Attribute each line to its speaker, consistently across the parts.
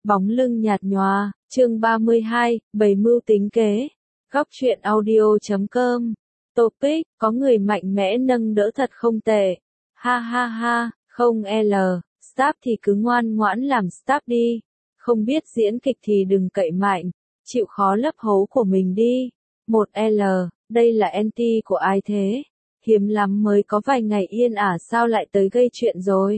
Speaker 1: Bóng lưng nhạt nhòa, chương 32, bày mưu tính kế. Góc truyện audio.com. Topic, có người mạnh mẽ nâng đỡ thật không tệ. Ha ha ha, không L, staff thì cứ ngoan ngoãn làm staff đi. Không biết diễn kịch thì đừng cậy mạnh, chịu khó lấp hố của mình đi. 1L, đây là anti của ai thế? Hiếm lắm mới có vài ngày yên ả sao lại tới gây chuyện rồi.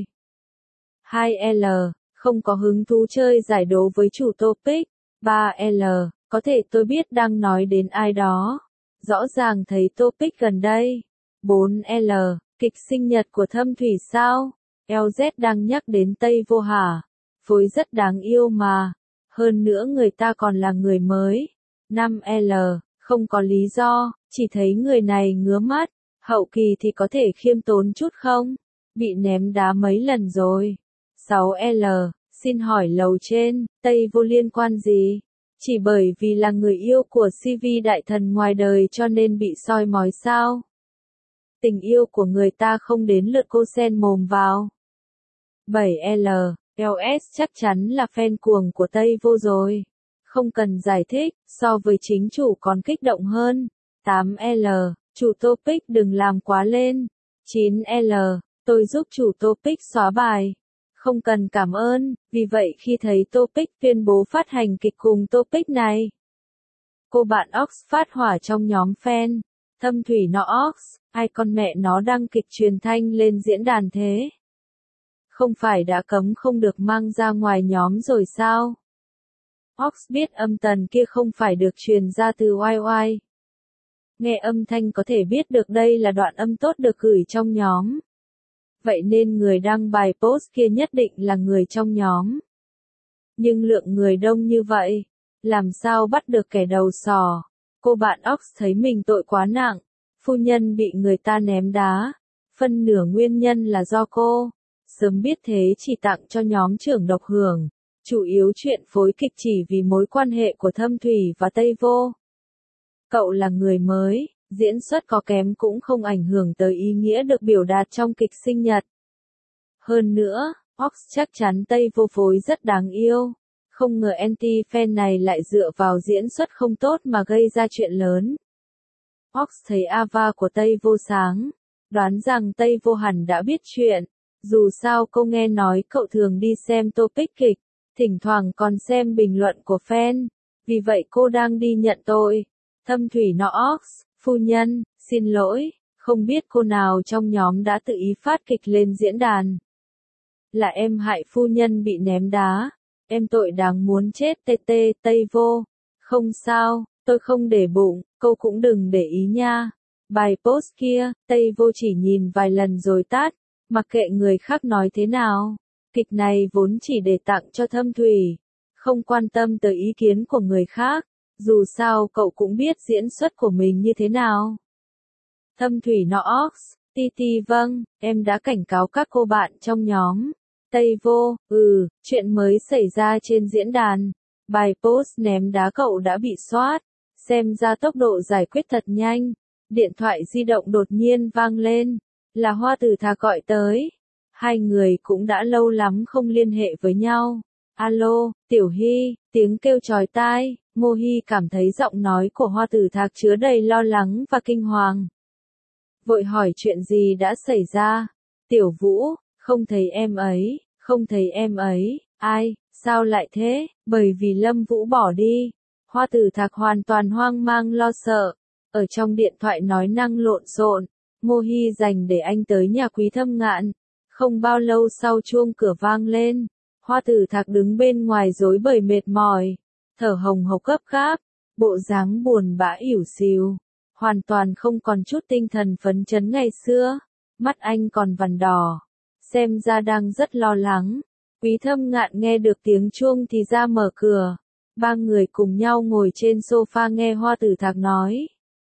Speaker 1: 2L, không có hứng thú chơi giải đố với chủ topic. 3L, có thể tôi biết đang nói đến ai đó. Rõ ràng thấy topic gần đây. 4L, kịch sinh nhật của Thâm Thủy sao? LZ đang nhắc đến Tây Vô hả? Phối rất đáng yêu mà. Hơn nữa người ta còn là người mới. 5L, không có lý do, chỉ thấy người này ngứa mắt. Hậu kỳ thì có thể khiêm tốn chút không? Bị ném đá mấy lần rồi. 6L, xin hỏi lầu trên, Tây Vô liên quan gì? Chỉ bởi vì là người yêu của CV đại thần ngoài đời cho nên bị soi mói sao? Tình yêu của người ta không đến lượt cô xen mồm vào. 7L, LS chắc chắn là fan cuồng của Tây Vô rồi. Không cần giải thích, so với chính chủ còn kích động hơn. 8L, chủ topic đừng làm quá lên. 9L, tôi giúp chủ topic xóa bài. Không cần cảm ơn, vì vậy khi thấy topic tuyên bố phát hành kịch cùng topic này, cô bạn Ox phát hỏa trong nhóm fan. Thâm Thủy nó Ox, ai con mẹ nó đăng kịch truyền thanh lên diễn đàn thế? Không phải đã cấm không được mang ra ngoài nhóm rồi sao? Ox biết âm tần kia không phải được truyền ra từ YY. Nghe âm thanh có thể biết được đây là đoạn âm tốt được gửi trong nhóm. Vậy nên người đăng bài post kia nhất định là người trong nhóm. Nhưng lượng người đông như vậy, làm sao bắt được kẻ đầu sò? Cô bạn Ox thấy mình tội quá nặng, phu nhân bị người ta ném đá. Phân nửa nguyên nhân là do cô. Sớm biết thế chỉ tặng cho nhóm trưởng độc hưởng. Chủ yếu chuyện phối kịch chỉ vì mối quan hệ của Thâm Thủy và Tây Vô. Cậu là người mới, diễn xuất có kém cũng không ảnh hưởng tới ý nghĩa được biểu đạt trong kịch sinh nhật. Hơn nữa, Ox chắc chắn Tây Vô phối rất đáng yêu. Không ngờ anti-fan này lại dựa vào diễn xuất không tốt mà gây ra chuyện lớn. Ox thấy Ava của Tây Vô sáng, đoán rằng Tây Vô hẳn đã biết chuyện. Dù sao cô nghe nói cậu thường đi xem topic kịch, thỉnh thoảng còn xem bình luận của fan. Vì vậy cô đang đi nhận tội. Thâm Thủy nó Ox, phu nhân, xin lỗi, không biết cô nào trong nhóm đã tự ý phát kịch lên diễn đàn. Là em hại phu nhân bị ném đá. Em tội đáng muốn chết TT Tây Vô. Không sao, tôi không để bụng, cô cũng đừng để ý nha. Bài post kia, Tây Vô chỉ nhìn vài lần rồi tắt, mặc kệ người khác nói thế nào. Kịch này vốn chỉ để tặng cho Thâm Thủy, không quan tâm tới ý kiến của người khác. Dù sao cậu cũng biết diễn xuất của mình như thế nào. Thâm Thủy nó Ox, Titi vâng, em đã cảnh cáo các cô bạn trong nhóm. Tây Vô, chuyện mới xảy ra trên diễn đàn. Bài post ném đá cậu đã bị soát. Xem ra tốc độ giải quyết thật nhanh. Điện thoại di động đột nhiên vang lên. Là Hoa Tử Thạc gọi tới. Hai người cũng đã lâu lắm không liên hệ với nhau. Alo, Tiểu Hy, tiếng kêu chói tai. Ngô Hy cảm thấy giọng nói của Hoa Tử Thạc chứa đầy lo lắng và kinh hoàng. Vội hỏi chuyện gì đã xảy ra. Tiểu Vũ, không thấy em ấy, không thấy em ấy. Ai, sao lại thế? Bởi vì Lâm Vũ bỏ đi. Hoa Tử Thạc hoàn toàn hoang mang lo sợ. Ở trong điện thoại nói năng lộn xộn. Ngô Hy dành để anh tới nhà Quý Thâm Ngạn. Không bao lâu sau chuông cửa vang lên. Hoa Tử Thạc đứng bên ngoài rối bời mệt mỏi, thở hồng hộc gấp gáp, bộ dáng buồn bã ỉu xìu, hoàn toàn không còn chút tinh thần phấn chấn ngày xưa, mắt anh còn vằn đỏ, xem ra đang rất lo lắng. Quý Thâm Ngạn nghe được tiếng chuông thì ra mở cửa, ba người cùng nhau ngồi trên sofa nghe Hoa Tử Thạc nói.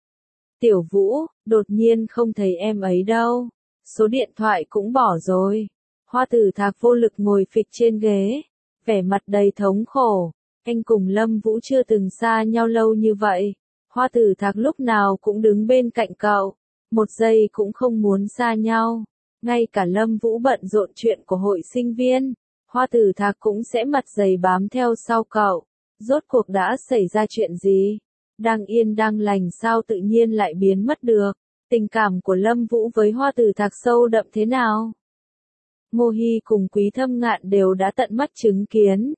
Speaker 1: Tiểu Vũ, đột nhiên không thấy em ấy đâu, số điện thoại cũng bỏ rồi. Hoa Tử Thạc vô lực ngồi phịch trên ghế, vẻ mặt đầy thống khổ. Anh cùng Lâm Vũ chưa từng xa nhau lâu như vậy. Hoa Tử Thạc lúc nào cũng đứng bên cạnh cậu, một giây cũng không muốn xa nhau. Ngay cả Lâm Vũ bận rộn chuyện của hội sinh viên, Hoa Tử Thạc cũng sẽ mặt dày bám theo sau cậu. Rốt cuộc đã xảy ra chuyện gì? Đang yên đang lành sao tự nhiên lại biến mất được? Tình cảm của Lâm Vũ với Hoa Tử Thạc sâu đậm thế nào? Ngô Hi cùng Quý Thâm Ngạn đều đã tận mắt chứng kiến.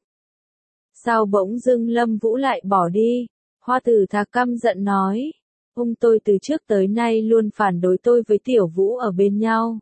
Speaker 1: Sao bỗng dưng Lâm Vũ lại bỏ đi? Hoa Tử Thạc căm giận nói. Tôi từ trước tới nay luôn phản đối tôi với Tiểu Vũ ở bên nhau.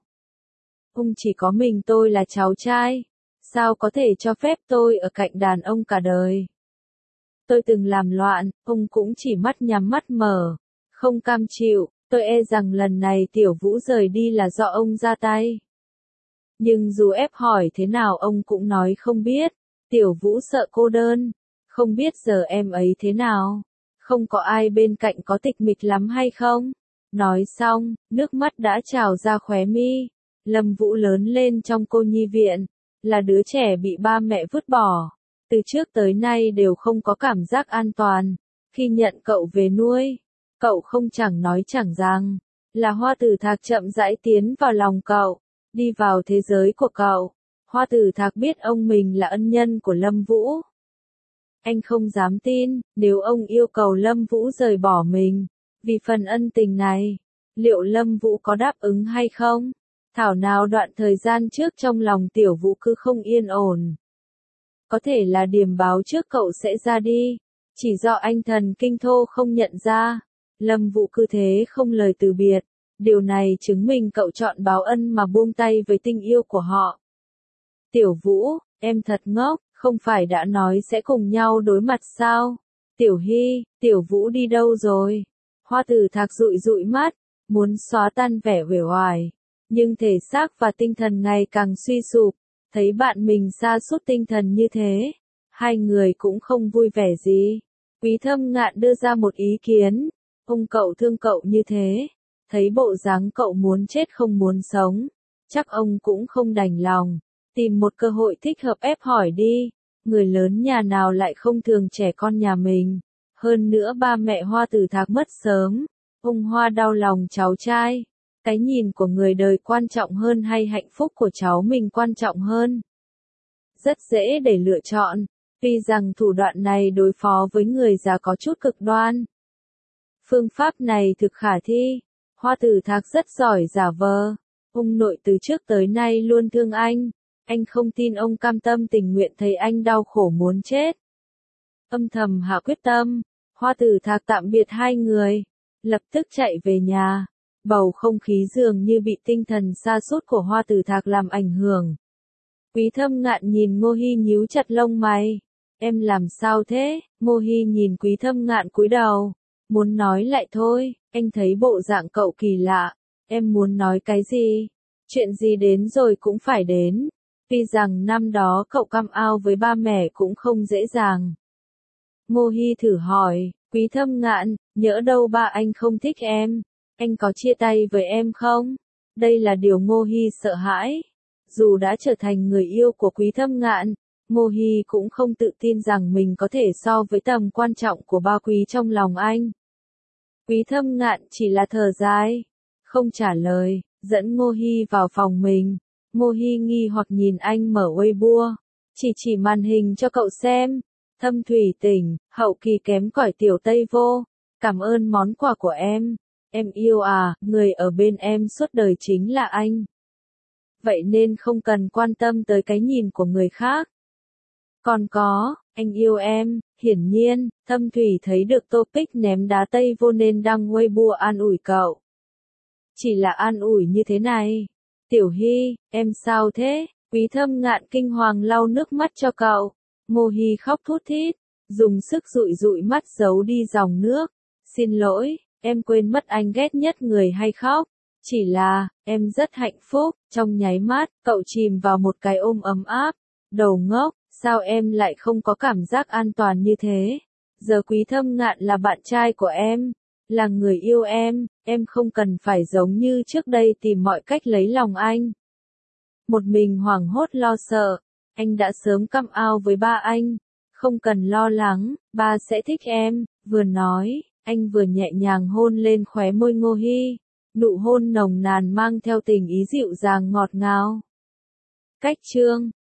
Speaker 1: Chỉ có mình tôi là cháu trai. Sao có thể cho phép tôi ở cạnh đàn ông cả đời? Tôi từng làm loạn, ông cũng chỉ mắt nhắm mắt mở. Không cam chịu, tôi e rằng lần này Tiểu Vũ rời đi là do ông ra tay. Nhưng dù ép hỏi thế nào ông cũng nói không biết. Tiểu Vũ sợ cô đơn. Không biết giờ em ấy thế nào? Không có ai bên cạnh có tịch mịch lắm hay không? Nói xong, nước mắt đã trào ra khóe mi. Lâm Vũ lớn lên trong cô nhi viện. Là đứa trẻ bị ba mẹ vứt bỏ. Từ trước tới nay đều không có cảm giác an toàn. Khi nhận cậu về nuôi, cậu không chẳng nói chẳng rằng. Là Hoa Tử Thạc chậm rãi tiến vào lòng cậu. Đi vào thế giới của cậu. Hoa Tử Thạc biết ông mình là ân nhân của Lâm Vũ. Anh không dám tin, nếu ông yêu cầu Lâm Vũ rời bỏ mình, vì phần ân tình này, liệu Lâm Vũ có đáp ứng hay không? Thảo nào đoạn thời gian trước trong lòng Tiểu Vũ cứ không yên ổn. Có thể là điềm báo trước cậu sẽ ra đi, chỉ do anh thần kinh thô không nhận ra. Lâm Vũ cứ thế không lời từ biệt, điều này chứng minh cậu chọn báo ân mà buông tay với tình yêu của họ. Tiểu Vũ, em thật ngốc, không phải đã nói sẽ cùng nhau đối mặt sao? Tiểu Hy, Tiểu Vũ đi đâu rồi? Hoa Tử Thạc dụi dụi mắt, muốn xóa tan vẻ uể oải, nhưng thể xác và tinh thần ngày càng suy sụp, thấy bạn mình sa sút tinh thần như thế, hai người cũng không vui vẻ gì. Quý Thâm Ngạn đưa ra một ý kiến, cậu thương cậu như thế, thấy bộ dáng cậu muốn chết không muốn sống, chắc ông cũng không đành lòng. Tìm một cơ hội thích hợp ép hỏi đi, người lớn nhà nào lại không thường trẻ con nhà mình. Hơn nữa ba mẹ Hoa Tử Thạc mất sớm, ông Hoa đau lòng cháu trai. Cái nhìn của người đời quan trọng hơn hay hạnh phúc của cháu mình quan trọng hơn? Rất dễ để lựa chọn, tuy rằng thủ đoạn này đối phó với người già có chút cực đoan. Phương pháp này thực khả thi, Hoa Tử Thạc rất giỏi giả vờ. Ông nội từ trước tới nay luôn thương anh không tin ông cam tâm tình nguyện thấy anh đau khổ muốn chết. Âm thầm hạ quyết tâm, Hoa Tử Thạc tạm biệt hai người, lập tức chạy về nhà. Bầu không khí dường như bị tinh thần sa sút của Hoa Tử Thạc làm ảnh hưởng. Quý Thâm Ngạn nhìn Ngô Hi nhíu chặt lông mày. Em làm sao thế? Ngô Hi nhìn Quý Thâm Ngạn cúi đầu. Muốn nói lại thôi, anh thấy bộ dạng cậu kỳ lạ. Em muốn nói cái gì? Chuyện gì đến rồi cũng phải đến. Tuy rằng năm đó cậu cam ao với ba mẹ cũng không dễ dàng. Ngô Hi thử hỏi, Quý Thâm Ngạn, nhỡ đâu ba anh không thích em? Anh có chia tay với em không? Đây là điều Ngô Hi sợ hãi. Dù đã trở thành người yêu của Quý Thâm Ngạn, Ngô Hi cũng không tự tin rằng mình có thể so với tầm quan trọng của ba Quý trong lòng anh. Quý Thâm Ngạn chỉ là thở dài, không trả lời, dẫn Ngô Hi vào phòng mình. Ngô Hi nghi hoặc nhìn anh mở Weibo, chỉ màn hình cho cậu xem. Thâm thủy tỉnh, hậu kỳ kém cỏi tiểu Tây Vô, cảm ơn món quà của em. Em yêu à, người ở bên em suốt đời chính là anh. Vậy nên không cần quan tâm tới cái nhìn của người khác. Còn có, anh yêu em, hiển nhiên, Thâm Thủy thấy được topic ném đá Tây Vô nên đăng Weibo an ủi cậu. Chỉ là an ủi như thế này. Tiểu Hy, em sao thế? Quý Thâm Ngạn kinh hoàng lau nước mắt cho cậu. Ngô Hi khóc thút thít, dùng sức dụi dụi mắt giấu đi dòng nước. Xin lỗi, em quên mất anh ghét nhất người hay khóc. Chỉ là, em rất hạnh phúc. Trong nháy mắt, cậu chìm vào một cái ôm ấm áp. Đầu ngốc, sao em lại không có cảm giác an toàn như thế? Giờ Quý Thâm Ngạn là bạn trai của em, là người yêu em không cần phải giống như trước đây tìm mọi cách lấy lòng anh. Một mình hoảng hốt lo sợ, anh đã sớm căm ao với ba anh, không cần lo lắng, ba sẽ thích em. Vừa nói, anh vừa nhẹ nhàng hôn lên khóe môi Ngô Hi, nụ hôn nồng nàn mang theo tình ý dịu dàng ngọt ngào. Cách chương